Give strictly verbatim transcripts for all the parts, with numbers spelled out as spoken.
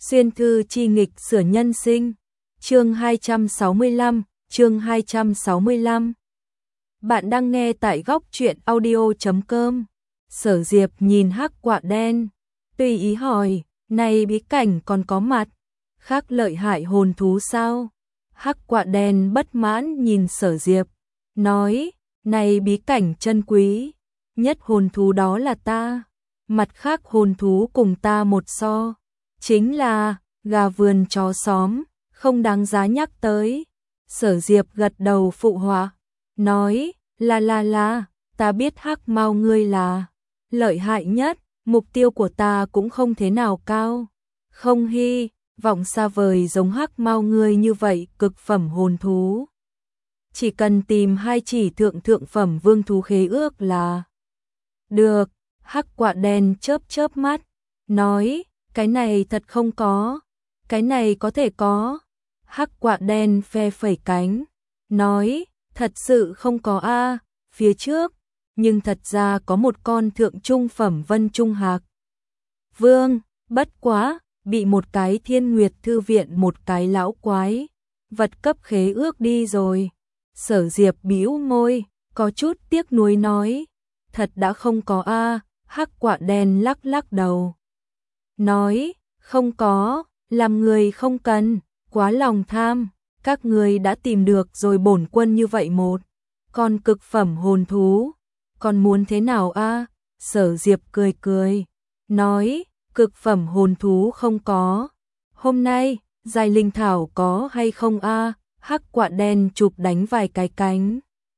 Xuyên thư chi nghịch sửa nhân sinh. Chương hai trăm sáu mươi lăm, chương hai trăm sáu mươi lăm. Bạn đang nghe tại góc truyện audio chấm com. Sở Diệp nhìn hắc quạ đen, tùy ý hỏi, này bí cảnh còn có mặt khác lợi hại hồn thú sao? Hắc quạ đen bất mãn nhìn Sở Diệp, nói, này bí cảnh chân quý nhất hồn thú đó là ta, mặt khác hồn thú cùng ta một so, chính là gà vườn chó xóm, không đáng giá nhắc tới. Sở Diệp gật đầu phụ họa, nói, là là là, ta biết hắc mao ngươi là lợi hại nhất, mục tiêu của ta cũng không thế nào cao, không hy vọng xa vời giống hắc mao ngươi như vậy cực phẩm hồn thú. Chỉ cần tìm hai chỉ thượng thượng phẩm vương thú khế ước là được. Hắc quạ đen chớp chớp mắt, nói, cái này thật không có, cái này có thể có. Hắc quạ đen phe phẩy cánh, nói, thật sự không có a, phía trước, nhưng thật ra có một con thượng trung phẩm vân trung hạc vương, bất quá, bị một cái Thiên Nguyệt thư viện một cái lão quái vật cấp khế ước đi rồi. Sở Diệp bĩu môi, có chút tiếc nuối nói, thật đã không có a. Hắc quạ đen lắc lắc đầu, nói, không có, làm người không cần, quá lòng tham, các người đã tìm được rồi bổn quân như vậy một con cực phẩm hồn thú, còn muốn thế nào a? Sở Diệp cười cười, nói, cực phẩm hồn thú không có, hôm nay, giai linh thảo có hay không a? Hắc quạ đen chụp đánh vài cái cánh,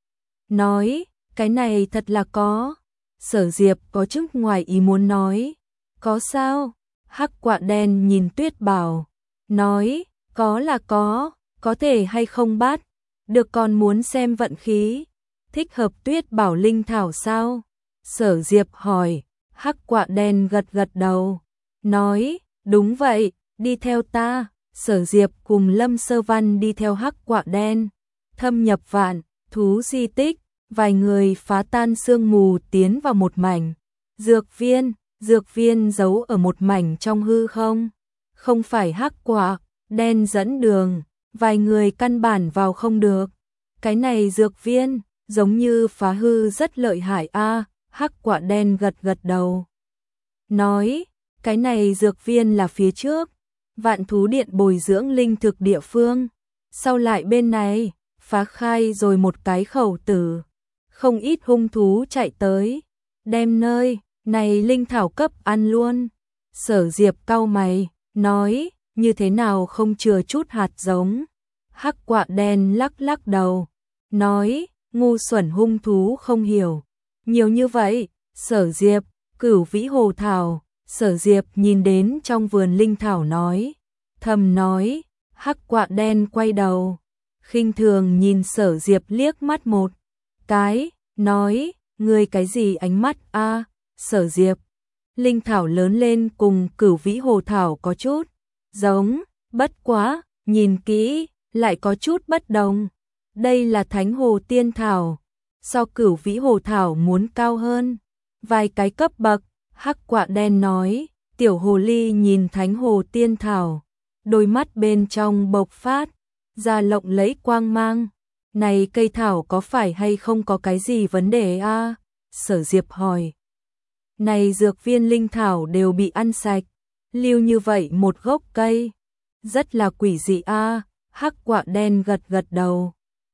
nói, cái này thật là có. Sở Diệp có chút ngoài ý muốn nói, có sao? Hắc quạ đen nhìn Tuyết Bảo, nói, có là có, có thể hay không bắt được còn muốn xem vận khí. Thích hợp Tuyết Bảo linh thảo sao? Sở Diệp hỏi. Hắc quạ đen gật gật đầu, nói, đúng vậy, đi theo ta. Sở Diệp cùng Lâm Sơ Văn đi theo hắc quạ đen, thâm nhập vạn thú di tích. Vài người phá tan sương mù tiến vào một mảnh dược viên, dược viên giấu ở một mảnh trong hư không. Không phải hắc quạ đen dẫn đường, vài người căn bản vào không được. Cái này dược viên, giống như phá hư rất lợi hại a. Hắc quạ đen gật gật đầu, nói, cái này dược viên là phía trước Vạn Thú Điện bồi dưỡng linh thực địa phương, sau lại bên này phá khai rồi một cái khẩu tử. Không ít hung thú chạy tới, đem nơi này linh thảo cấp ăn luôn. Sở Diệp cau mày, nói, như thế nào không chừa chút hạt giống. Hắc quạ đen lắc lắc đầu, nói, ngu xuẩn hung thú không hiểu nhiều như vậy. Sở Diệp, cửu vĩ hồ thảo. Sở Diệp nhìn đến trong vườn linh thảo nói, thầm nói. Hắc quạ đen quay đầu, khinh thường nhìn Sở Diệp liếc mắt một cái, nói, ngươi cái gì ánh mắt a? Sở Diệp, linh thảo lớn lên cùng cửu vĩ hồ thảo có chút giống, bất quá, nhìn kỹ, lại có chút bất đồng. Đây là thánh hồ tiên thảo, so cửu vĩ hồ thảo muốn cao hơn vài cái cấp bậc. Hắc quạ đen nói, tiểu hồ ly nhìn thánh hồ tiên thảo, đôi mắt bên trong bộc phát ra lộng lẫy quang mang. Này cây thảo có phải hay không có cái gì vấn đề a? Sở Diệp hỏi. Này dược viên linh thảo đều bị ăn sạch, lưu như vậy một gốc cây, rất là quỷ dị a. Hắc quạ đen gật gật đầu,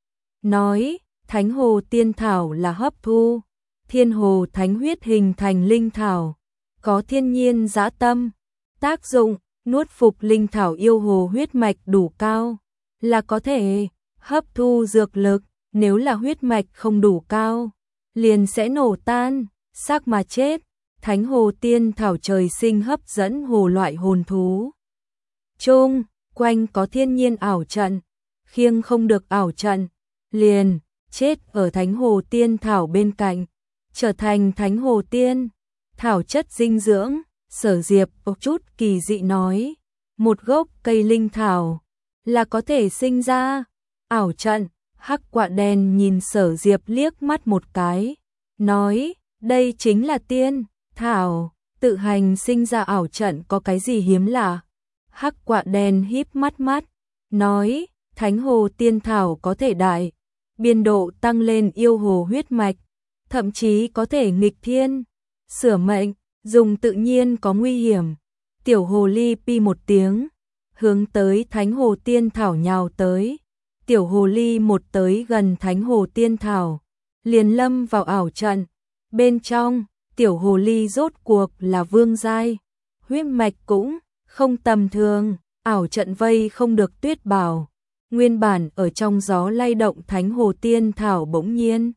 nói, thánh hồ tiên thảo là hấp thu thiên hồ thánh huyết hình thành linh thảo, có thiên nhiên dã tâm, tác dụng nuốt phục linh thảo yêu hồ huyết mạch đủ cao là có thể hấp thu dược lực, nếu là huyết mạch không đủ cao, liền sẽ nổ tan, xác mà chết. Thánh hồ tiên thảo trời sinh hấp dẫn hồ loại hồn thú. Chung, quanh có thiên nhiên ảo trận, khiêng không được ảo trận, liền chết ở thánh hồ tiên thảo bên cạnh, trở thành thánh hồ tiên thảo chất dinh dưỡng. Sở Diệp có chút kỳ dị nói, một gốc cây linh thảo là có thể sinh ra ảo trận. Hắc quạ đen nhìn Sở Diệp liếc mắt một cái, nói, đây chính là tiên thảo, tự hành sinh ra ảo trận có cái gì hiếm lạ. Hắc Quạ Đen híp mắt mắt, nói, Thánh Hồ Tiên Thảo có thể đại biên độ tăng lên yêu hồ huyết mạch, thậm chí có thể nghịch thiên, sửa mệnh, dùng tự nhiên có nguy hiểm. Tiểu hồ ly pi một tiếng, hướng tới Thánh Hồ Tiên Thảo nhào tới. Tiểu hồ ly một tới gần Thánh Hồ Tiên Thảo, liền lâm vào ảo trận. Bên trong, tiểu hồ ly rốt cuộc là vương giai, huyết mạch cũng không tầm thường, ảo trận vây không được Tuyết Bảo. Nguyên bản ở trong gió lay động Thánh Hồ Tiên Thảo bỗng nhiên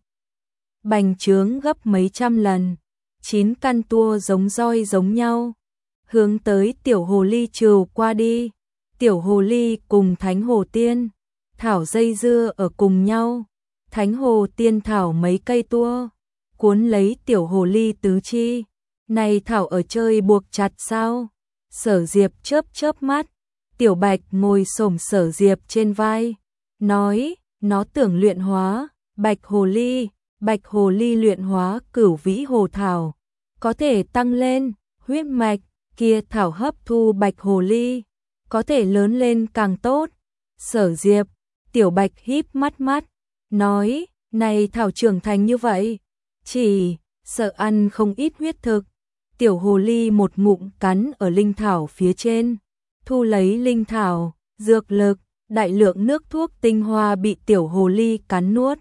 bành trướng gấp mấy trăm lần, chín căn tua giống roi giống nhau, hướng tới tiểu hồ ly trừ qua đi. Tiểu hồ ly cùng Thánh Hồ Tiên Thảo dây dưa ở cùng nhau, Thánh Hồ Tiên Thảo mấy cây tua cuốn lấy tiểu hồ ly tứ chi. Này thảo ở chơi buộc chặt sao? Sở Diệp chớp chớp mắt, Tiểu Bạch ngồi xổm Sở Diệp trên vai, nói, nó tưởng luyện hóa Bạch hồ ly, Bạch hồ ly luyện hóa Cửu Vĩ Hồ Thảo, có thể tăng lên huyết mạch, kia thảo hấp thu Bạch hồ ly, có thể lớn lên càng tốt. Sở Diệp, Tiểu Bạch híp mắt mắt, nói, này thảo trưởng thành như vậy, chỉ sợ ăn không ít huyết thực. Tiểu hồ ly một ngụm cắn ở linh thảo phía trên, thu lấy linh thảo, dược lực, đại lượng nước thuốc tinh hoa bị tiểu hồ ly cắn nuốt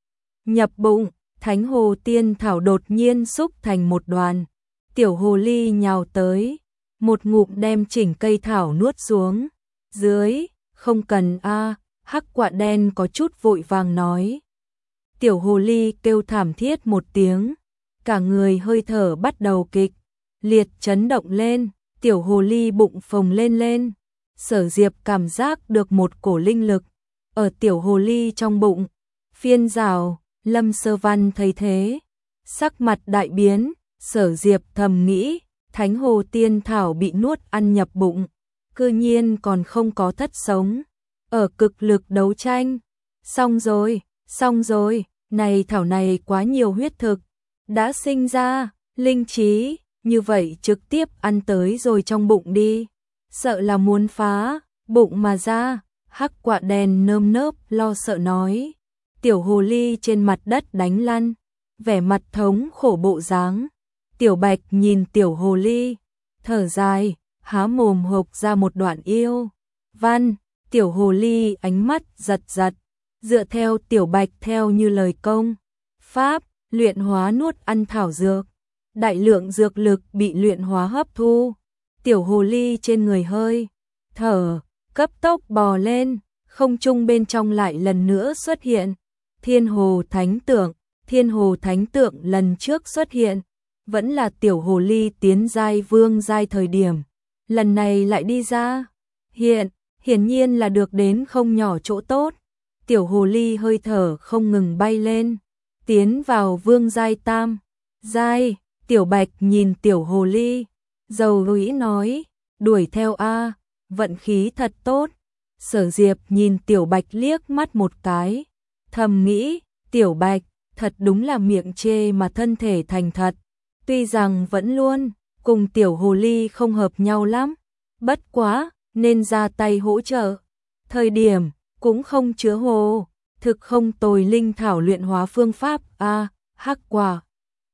nhập bụng. Thánh Hồ Tiên Thảo đột nhiên xúc thành một đoàn, tiểu hồ ly nhào tới, một ngụm đem chỉnh cây thảo nuốt xuống dưới. Không cần a. Hắc Quạ Đen có chút vội vàng nói. Tiểu hồ ly kêu thảm thiết một tiếng, cả người hơi thở bắt đầu kịch liệt chấn động lên, tiểu hồ ly bụng phồng lên lên. Sở Diệp cảm giác được một cổ linh lực ở tiểu hồ ly trong bụng phiên rào. Lâm Sơ Văn thấy thế, sắc mặt đại biến. Sở Diệp thầm nghĩ, Thánh Hồ Tiên Thảo bị nuốt ăn nhập bụng, cư nhiên còn không có thất sống, ở cực lực đấu tranh. Xong rồi, xong rồi, này thảo này quá nhiều huyết thực, đã sinh ra linh trí, như vậy trực tiếp ăn tới rồi trong bụng đi, sợ là muốn phá bụng mà ra. Hắc Quạ Đen nơm nớp lo sợ nói. Tiểu hồ ly trên mặt đất đánh lăn, vẻ mặt thống khổ bộ dáng. Tiểu Bạch nhìn tiểu hồ ly, thở dài, há mồm hộc ra một đoạn yêu văn. Tiểu hồ ly ánh mắt giật giật, dựa theo Tiểu Bạch theo như lời công pháp luyện hóa nuốt ăn thảo dược, đại lượng dược lực bị luyện hóa hấp thu. Tiểu hồ ly trên người hơi thở cấp tốc bò lên, không trung bên trong lại lần nữa xuất hiện Thiên Hồ Thánh Tượng. Thiên Hồ Thánh Tượng lần trước xuất hiện vẫn là tiểu hồ ly tiến giai vương giai thời điểm, lần này lại đi ra hiện, hiển nhiên là được đến không nhỏ chỗ tốt. Tiểu hồ ly hơi thở không ngừng bay lên, tiến vào vương giai tam giai. Tiểu Bạch nhìn tiểu hồ ly, dầu dĩ nói, đuổi theo a, vận khí thật tốt. Sở Diệp nhìn Tiểu Bạch liếc mắt một cái, thầm nghĩ, Tiểu Bạch thật đúng là miệng chê mà thân thể thành thật, tuy rằng vẫn luôn cùng tiểu hồ ly không hợp nhau lắm, bất quá nên ra tay hỗ trợ thời điểm cũng không chứa hồ thực không tồi linh thảo luyện hóa phương pháp a. À, Hắc Quạ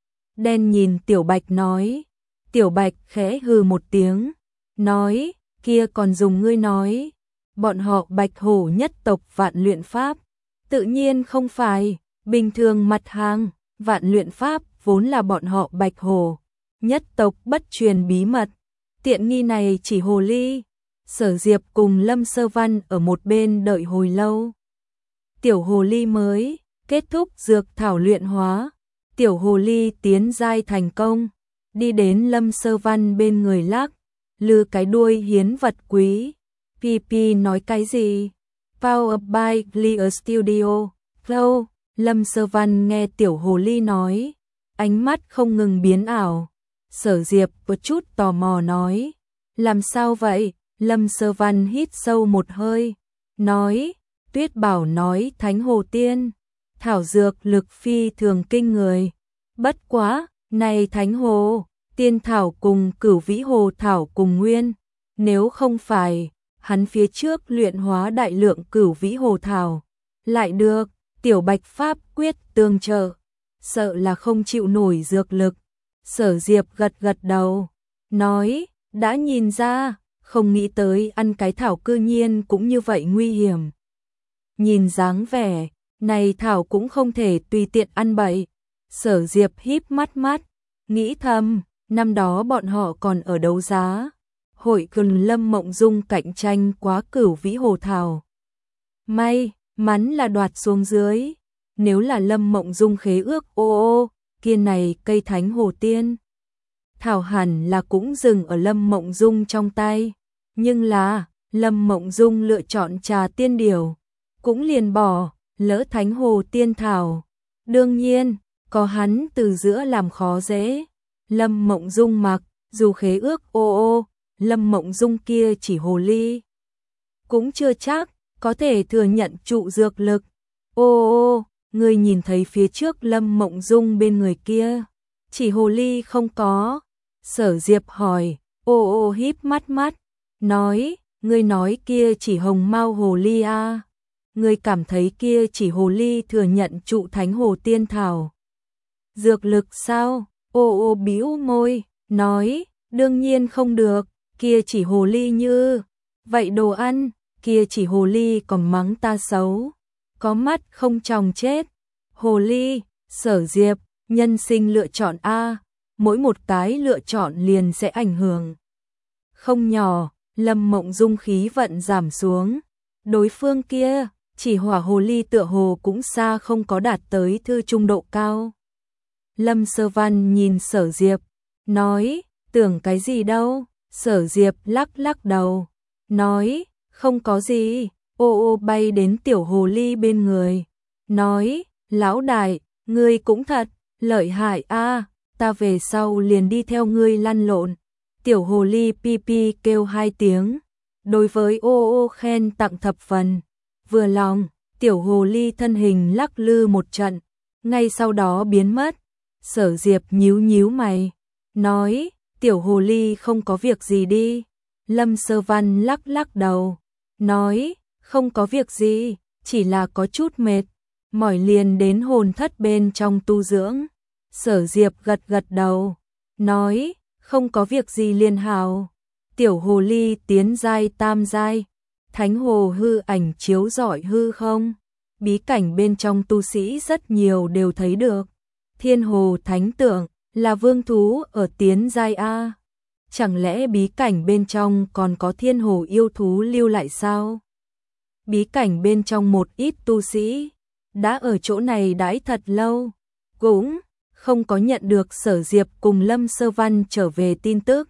Đen nhìn Tiểu Bạch nói. Tiểu Bạch khẽ hừ một tiếng, nói, kia còn dùng ngươi nói, bọn họ Bạch Hổ nhất tộc vạn luyện pháp, tự nhiên không phải bình thường mặt hàng. Vạn luyện pháp vốn là bọn họ Bạch Hổ nhất tộc bất truyền bí mật, tiện nghi này chỉ hồ ly. Sở Diệp cùng Lâm Sơ Văn ở một bên đợi hồi lâu, tiểu hồ ly mới kết thúc dược thảo luyện hóa. Tiểu hồ ly tiến giai thành công, đi đến Lâm Sơ Văn bên người lắc lư cái đuôi hiến vật quý. pê pê nói cái gì? Powered by Clear Studio. Flow. Lâm Sơ Văn nghe tiểu hồ ly nói, ánh mắt không ngừng biến ảo. Sở Diệp có chút tò mò nói, làm sao vậy? Lâm Sơ Văn hít sâu một hơi, nói, Tuyết Bảo nói Thánh Hồ Tiên Thảo dược lực phi thường kinh người, bất quá, này Thánh Hồ Tiên Thảo cùng Cửu Vĩ Hồ Thảo cùng nguyên nếu không phải, hắn phía trước luyện hóa đại lượng cửu vĩ hồ thảo, lại được Tiểu Bạch pháp quyết tương trợ, sợ là không chịu nổi dược lực. Sở Diệp gật gật đầu, nói, đã nhìn ra, không nghĩ tới ăn cái thảo cư nhiên cũng như vậy nguy hiểm. Nhìn dáng vẻ, này thảo cũng không thể tùy tiện ăn bậy. Sở Diệp híp mắt mắt, nghĩ thầm, năm đó bọn họ còn ở đấu giá hội cùng Lâm Mộng Dung cạnh tranh quá cửu vĩ hồ thảo. May mắn là đoạt xuống dưới, nếu là Lâm Mộng Dung khế ước ô ô, kia này cây thánh hồ tiên thảo hẳn là cũng dừng ở Lâm Mộng Dung trong tay, nhưng là Lâm Mộng Dung lựa chọn trà tiên điều, cũng liền bỏ lỡ thánh hồ tiên thảo. Đương nhiên, có hắn từ giữa làm khó dễ. Lâm Mộng Dung mặc dù khế ước ô ô, Lâm Mộng Dung kia chỉ hồ ly cũng chưa chắc có thể thừa nhận trụ dược lực. Ô ô, ngươi nhìn thấy phía trước Lâm Mộng Dung bên người kia, chỉ hồ ly không có. Sở Diệp hỏi, ô ô híp mắt mắt, nói, ngươi nói kia chỉ hồng mao hồ ly a? Ngươi cảm thấy kia chỉ hồ ly thừa nhận trụ thánh hồ tiên thảo dược lực sao? Ô ô bĩu môi, nói, đương nhiên không được, kia chỉ hồ ly như vậy đồ ăn, kia chỉ hồ ly còn mắng ta xấu, có mắt không tròng chết. Hồ ly, Sở Diệp, nhân sinh lựa chọn a, mỗi một cái lựa chọn liền sẽ ảnh hưởng không nhỏ. Lâm Mộng Dung khí vận giảm xuống, đối phương kia chỉ hỏa hồ ly tựa hồ cũng xa không có đạt tới thư trung độ cao. Lâm Sơ Văn nhìn Sở Diệp, nói, tưởng cái gì đâu? Sở Diệp lắc lắc đầu, nói, không có gì. Ô ô bay đến tiểu hồ ly bên người, nói, lão đại, ngươi cũng thật lợi hại a, ta về sau liền đi theo ngươi lăn lộn. Tiểu hồ ly pi pi kêu hai tiếng, đối với ô ô khen tặng thập phần, vừa lòng. Tiểu hồ ly thân hình lắc lư một trận, ngay sau đó biến mất. Sở Diệp nhíu nhíu mày, nói, tiểu hồ ly không có việc gì đi. Lâm Sơ Văn lắc lắc đầu, nói, không có việc gì, chỉ là có chút mệt, mỏi liền đến hồn thất bên trong tu dưỡng. Sở Diệp gật gật đầu, nói, không có việc gì liền hào. Tiểu hồ ly tiến giai tam giai, thánh hồ hư ảnh chiếu rọi hư không, bí cảnh bên trong tu sĩ rất nhiều đều thấy được. Thiên hồ thánh tượng là vương thú ở tiến giai a, chẳng lẽ bí cảnh bên trong còn có thiên hồ yêu thú lưu lại sao? Bí cảnh bên trong một ít tu sĩ đã ở chỗ này đãi thật lâu, cũng không có nhận được Sở Diệp cùng Lâm Sơ Văn trở về tin tức.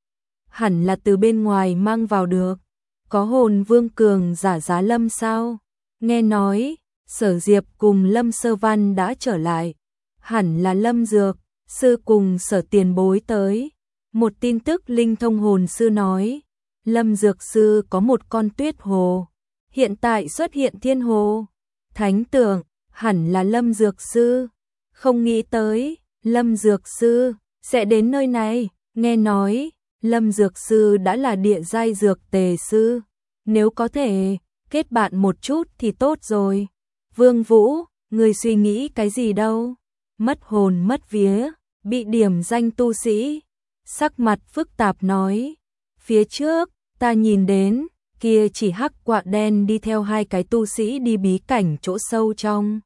Hẳn là từ bên ngoài mang vào được. Có hồn vương cường giả giá lâm sao? Nghe nói Sở Diệp cùng Lâm Sơ Văn đã trở lại, hẳn là Lâm Dược sư cùng Sở tiền bối tới. Một tin tức linh thông hồn sư nói, Lâm Dược sư có một con tuyết hồ, hiện tại xuất hiện thiên hồ. Thánh tưởng hẳn là Lâm Dược sư, không nghĩ tới Lâm Dược sư sẽ đến nơi này. Nghe nói Lâm Dược sư đã là địa giai dược tề sư, nếu có thể kết bạn một chút thì tốt rồi. Vương Vũ, người suy nghĩ cái gì đâu? Mất hồn mất vía, bị điểm danh tu sĩ, sắc mặt phức tạp nói, phía trước ta nhìn đến kia chỉ hắc quạ đen đi theo hai cái tu sĩ đi bí cảnh chỗ sâu trong.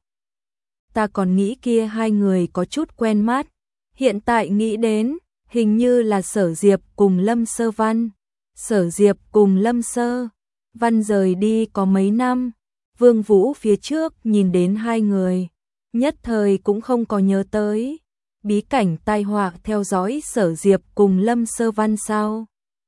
Ta còn nghĩ kia hai người có chút quen mắt, hiện tại nghĩ đến hình như là Sở Diệp cùng Lâm Sơ Văn. Sở Diệp cùng Lâm Sơ Văn rời đi có mấy năm, Vương Vũ phía trước nhìn đến hai người, nhất thời cũng không có nhớ tới. Bí cảnh tai họa theo dõi Sở Diệp cùng Lâm Sơ Văn sao?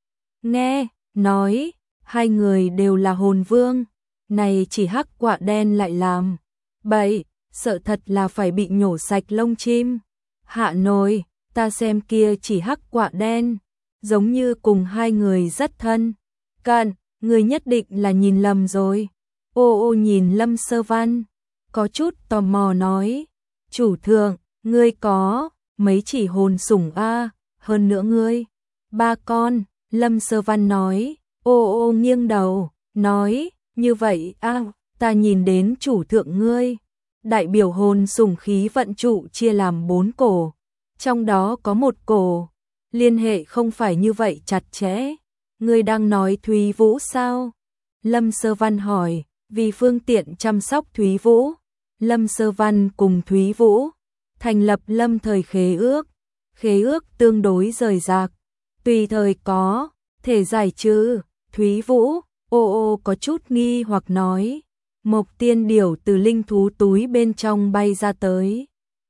Nghe nói hai người đều là hồn vương, này chỉ hắc quạ đen lại làm bậy, sợ thật là phải bị nhổ sạch lông chim. Hạ nồi, ta xem kia chỉ hắc quạ đen, giống như cùng hai người rất thân cận, người nhất định là nhìn lầm rồi. Ô ô nhìn Lâm Sơ Văn, có chút tò mò nói, chủ thượng, ngươi có mấy chỉ hồn sủng a, hơn nữa ngươi ba con. Lâm Sơ Văn nói, ô ô nghiêng đầu, nói, như vậy a ta nhìn đến chủ thượng ngươi. Đại biểu hồn sủng khí vận trụ chia làm bốn cổ, trong đó có một cổ, liên hệ không phải như vậy chặt chẽ. Ngươi đang nói Thúy Vũ sao? Lâm Sơ Văn hỏi, vì phương tiện chăm sóc Thúy Vũ. Lâm Sơ Văn cùng Thúy Vũ thành lập lâm thời khế ước, khế ước tương đối rời rạc, tùy thời có thể giải trừ. Thúy Vũ, ô ô có chút nghi hoặc nói, Mộc Tiên Điểu từ linh thú túi bên trong bay ra tới.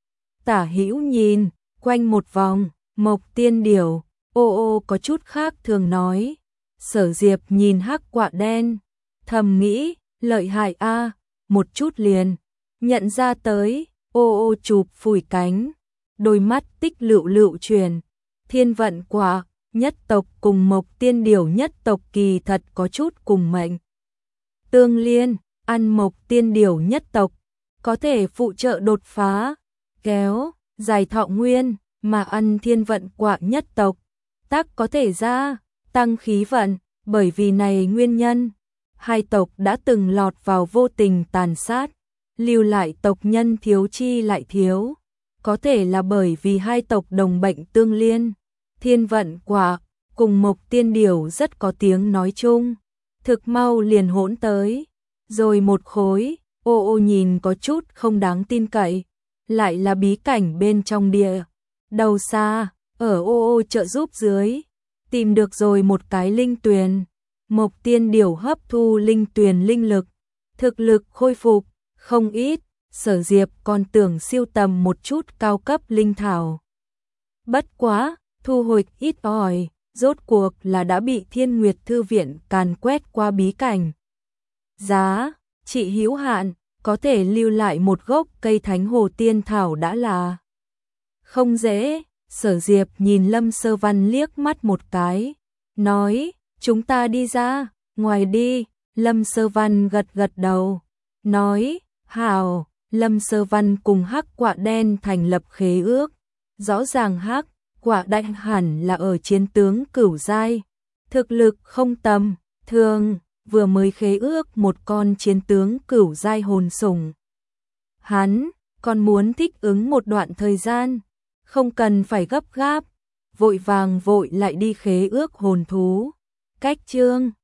Tả Hữu nhìn quanh một vòng, Mộc Tiên Điểu, ô ô có chút khác thường nói. Sở Diệp nhìn hắc quạ đen, thầm nghĩ, lợi hại a, một chút liền nhận ra tới. Ô ô chụp phủi cánh, đôi mắt tích lựu lựu truyền. Thiên vận quạ nhất tộc cùng Mộc Tiên Điểu nhất tộc kỳ thật có chút cùng mệnh tương liên, ăn Mộc Tiên Điểu nhất tộc có thể phụ trợ đột phá, kéo dài thọ nguyên, mà ăn thiên vận quạ nhất tộc tác có thể gia tăng khí vận. Bởi vì này nguyên nhân, hai tộc đã từng lọt vào vô tình tàn sát, lưu lại tộc nhân thiếu chi lại thiếu. Có thể là bởi vì hai tộc đồng bệnh tương liên, thiên vận quạ cùng Mộc Tiên Điểu rất có tiếng nói chung, thực mau liền hỗn tới, rồi một khối. Ô ô nhìn có chút không đáng tin cậy, lại là bí cảnh bên trong địa đầu xa, ở ô ô trợ giúp dưới, tìm được rồi một cái linh tuyền. Mộc Tiên Điểu hấp thu linh tuyền linh lực, thực lực khôi phục không ít. Sở Diệp còn tưởng siêu tầm một chút cao cấp linh thảo, bất quá thu hồi ít ỏi, rốt cuộc là đã bị Thiên Nguyệt Thư viện càn quét qua bí cảnh. Giá trị hữu hạn, có thể lưu lại một gốc cây Thánh Hồ Tiên Thảo đã là không dễ. Sở Diệp nhìn Lâm Sơ Văn liếc mắt một cái, nói, chúng ta đi ra ngoài đi. Lâm Sơ Văn gật gật đầu, nói, hảo. Lâm Sơ Văn cùng hắc quạ đen thành lập khế ước, rõ ràng hắc quạ đen hẳn là ở chiến tướng cửu giai, thực lực không tầm thường, vừa mới khế ước một con chiến tướng cửu giai hồn sủng. Hắn còn muốn thích ứng một đoạn thời gian, không cần phải gấp gáp, vội vàng vội lại đi khế ước hồn thú. Cách chương